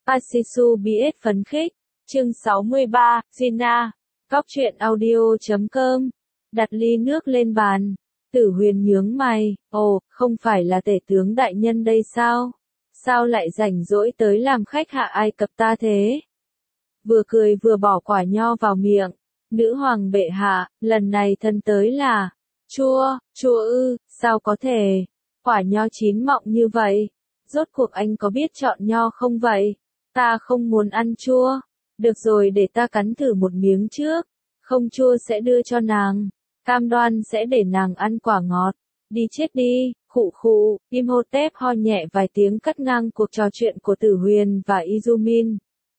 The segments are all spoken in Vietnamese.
Asisu BS phấn khích. Chương 63, Gina. Góc truyện audio.com. Đặt ly nước lên bàn. Tử Huyền nhướng mày, ồ, không phải là tể tướng đại nhân đây sao? Sao lại rảnh rỗi tới làm khách Hạ Ai Cập ta thế? Vừa cười vừa bỏ quả nho vào miệng. Nữ hoàng bệ hạ, lần này thân tới là chua ư, sao có thể? Quả nho chín mọng như vậy. Rốt cuộc anh có biết chọn nho không vậy? Ta không muốn ăn chua. Được rồi, để ta cắn thử một miếng trước. Không chua sẽ đưa cho nàng. Cam đoan sẽ để nàng ăn quả ngọt. Đi chết đi, khụ khụ. Imhotep ho nhẹ vài tiếng cắt ngang cuộc trò chuyện của Tử Huyền và Izumin.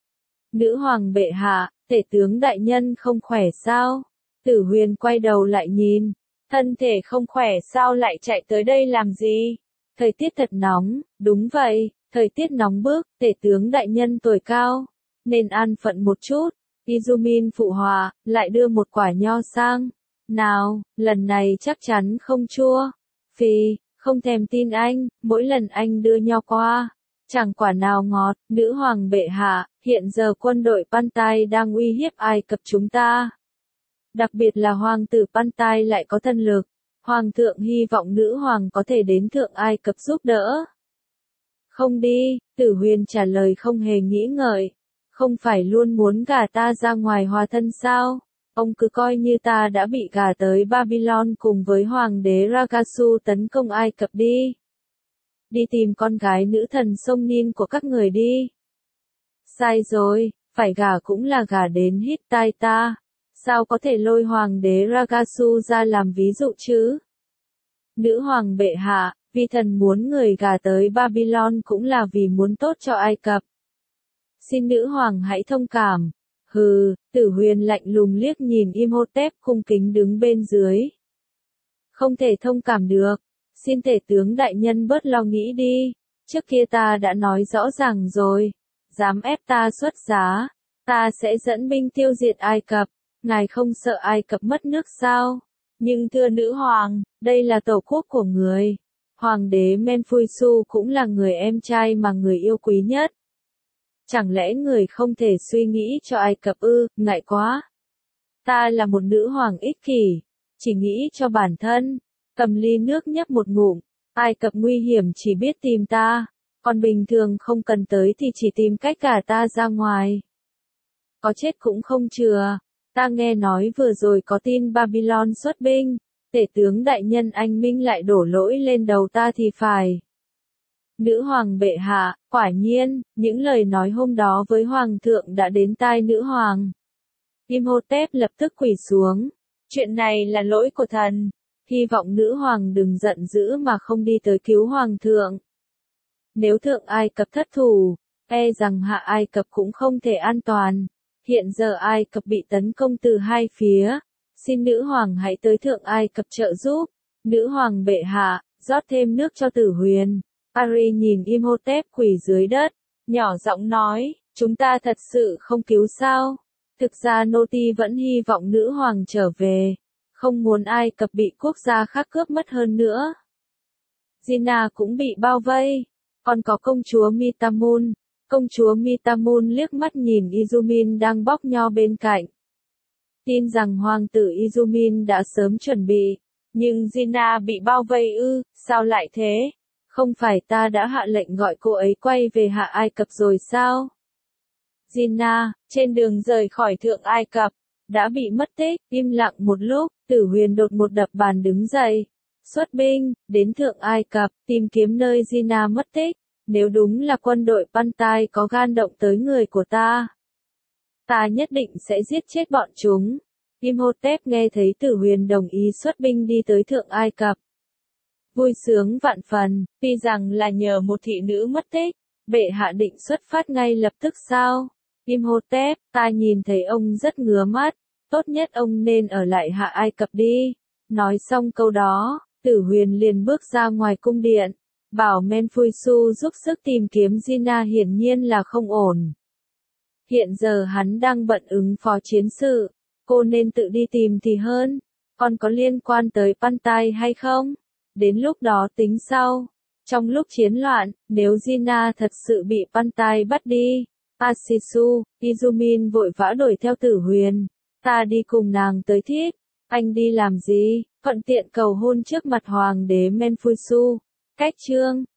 Nữ hoàng bệ hạ, tể tướng đại nhân không khỏe sao? Tử Huyền quay đầu lại nhìn. Thân thể không khỏe sao lại chạy tới đây làm gì? Thời tiết thật nóng, đúng vậy, thời tiết nóng bức, tể tướng đại nhân tuổi cao, nên an phận một chút. Izumin phụ họa, lại đưa một quả nho sang. Nào, lần này chắc chắn không chua. Phì, không thèm tin anh, mỗi lần anh đưa nho qua, chẳng quả nào ngọt. Nữ hoàng bệ hạ, hiện giờ quân đội Pantai đang uy hiếp Ai Cập chúng ta. Đặc biệt là hoàng tử Pantai lại có thân lực. Hoàng thượng hy vọng nữ hoàng có thể đến Thượng Ai Cập giúp đỡ. Không đi, Tử Huyền trả lời không hề nghĩ ngợi. Không phải luôn muốn gả ta ra ngoài hòa thân sao? Ông cứ coi như ta đã bị gả tới Babylon cùng với hoàng đế Ragasu tấn công Ai Cập đi. Đi tìm con gái nữ thần sông Nin của các người đi. Sai rồi, phải gả cũng là gả đến Hittite. Sao có thể lôi hoàng đế Ragasu ra làm ví dụ chứ? Nữ hoàng bệ hạ, vì thần muốn người gả tới Babylon cũng là vì muốn tốt cho Ai Cập. Xin nữ hoàng hãy thông cảm. Hừ, Tử Huyền lạnh lùng liếc nhìn Imhotep cung kính đứng bên dưới. Không thể thông cảm được. Xin tể tướng đại nhân bớt lo nghĩ đi. Trước kia ta đã nói rõ ràng rồi. Dám ép ta xuất giá, ta sẽ dẫn binh tiêu diệt Ai Cập. Ngài không sợ Ai Cập mất nước sao? Nhưng thưa nữ hoàng, đây là tổ quốc của người. Hoàng đế Menfuisu cũng là người em trai mà người yêu quý nhất. Chẳng lẽ người không thể suy nghĩ cho Ai Cập ư? Ngại quá. Ta là một nữ hoàng ích kỷ, chỉ nghĩ cho bản thân. Cầm ly nước nhấp một ngụm. Ai Cập nguy hiểm chỉ biết tìm ta, còn bình thường không cần tới thì chỉ tìm cách gả ta ra ngoài. Có chết cũng không chừa. Ta nghe nói vừa rồi có tin Babylon xuất binh, tể tướng đại nhân anh minh lại đổ lỗi lên đầu ta thì phải. Nữ hoàng bệ hạ, quả nhiên, những lời nói hôm đó với hoàng thượng đã đến tai nữ hoàng. Imhotep lập tức quỳ xuống. Chuyện này là lỗi của thần. Hy vọng nữ hoàng đừng giận dữ mà không đi tới cứu hoàng thượng. Nếu Thượng Ai Cập thất thủ, e rằng Hạ Ai Cập cũng không thể an toàn. Hiện giờ Ai Cập bị tấn công từ hai phía. Xin nữ hoàng hãy tới Thượng Ai Cập trợ giúp. Nữ hoàng bệ hạ, rót thêm nước cho Tử Huyền. Ari nhìn Imhotep quỳ dưới đất, nhỏ giọng nói, chúng ta thật sự không cứu sao? Thực ra nô tỳ vẫn hy vọng nữ hoàng trở về, không muốn Ai Cập bị quốc gia khác cướp mất hơn nữa. Gina cũng bị bao vây, còn có công chúa Mitamun. Công chúa Mitamun liếc mắt nhìn Izumin đang bóc nho bên cạnh. Tin rằng hoàng tử Izumin đã sớm chuẩn bị, nhưng Gina bị bao vây ư, sao lại thế? Không phải ta đã hạ lệnh gọi cô ấy quay về Hạ Ai Cập rồi sao? Gina, trên đường rời khỏi Thượng Ai Cập, đã bị mất tích. Im lặng một lúc, Tử Huyền đột một đập bàn đứng dậy. Xuất binh, đến Thượng Ai Cập, tìm kiếm nơi Gina mất tích. Nếu đúng là quân đội Pantai có gan động tới người của ta, ta nhất định sẽ giết chết bọn chúng. Imhotep nghe thấy Tử Huyền đồng ý xuất binh đi tới Thượng Ai Cập. Vui sướng vạn phần, tuy rằng là nhờ một thị nữ mất tích, bệ hạ định xuất phát ngay lập tức sao? Imhotep, ta nhìn thấy ông rất ngứa mắt, tốt nhất ông nên ở lại Hạ Ai Cập đi. Nói xong câu đó, Tử Huyền liền bước ra ngoài cung điện, bảo Menfuisu giúp sức tìm kiếm Gina hiển nhiên là không ổn. Hiện giờ hắn đang bận ứng phó chiến sự, cô nên tự đi tìm thì hơn, còn có liên quan tới Pantai hay không? Đến lúc đó tính sau. Trong lúc chiến loạn, nếu Gina thật sự bị Pantai bắt đi, Ashisu, Izumin vội vã đuổi theo Tử Huyền. Ta đi cùng nàng tới Thiết. Anh đi làm gì? Thuận tiện cầu hôn trước mặt Hoàng đế Menfusu. Cách chương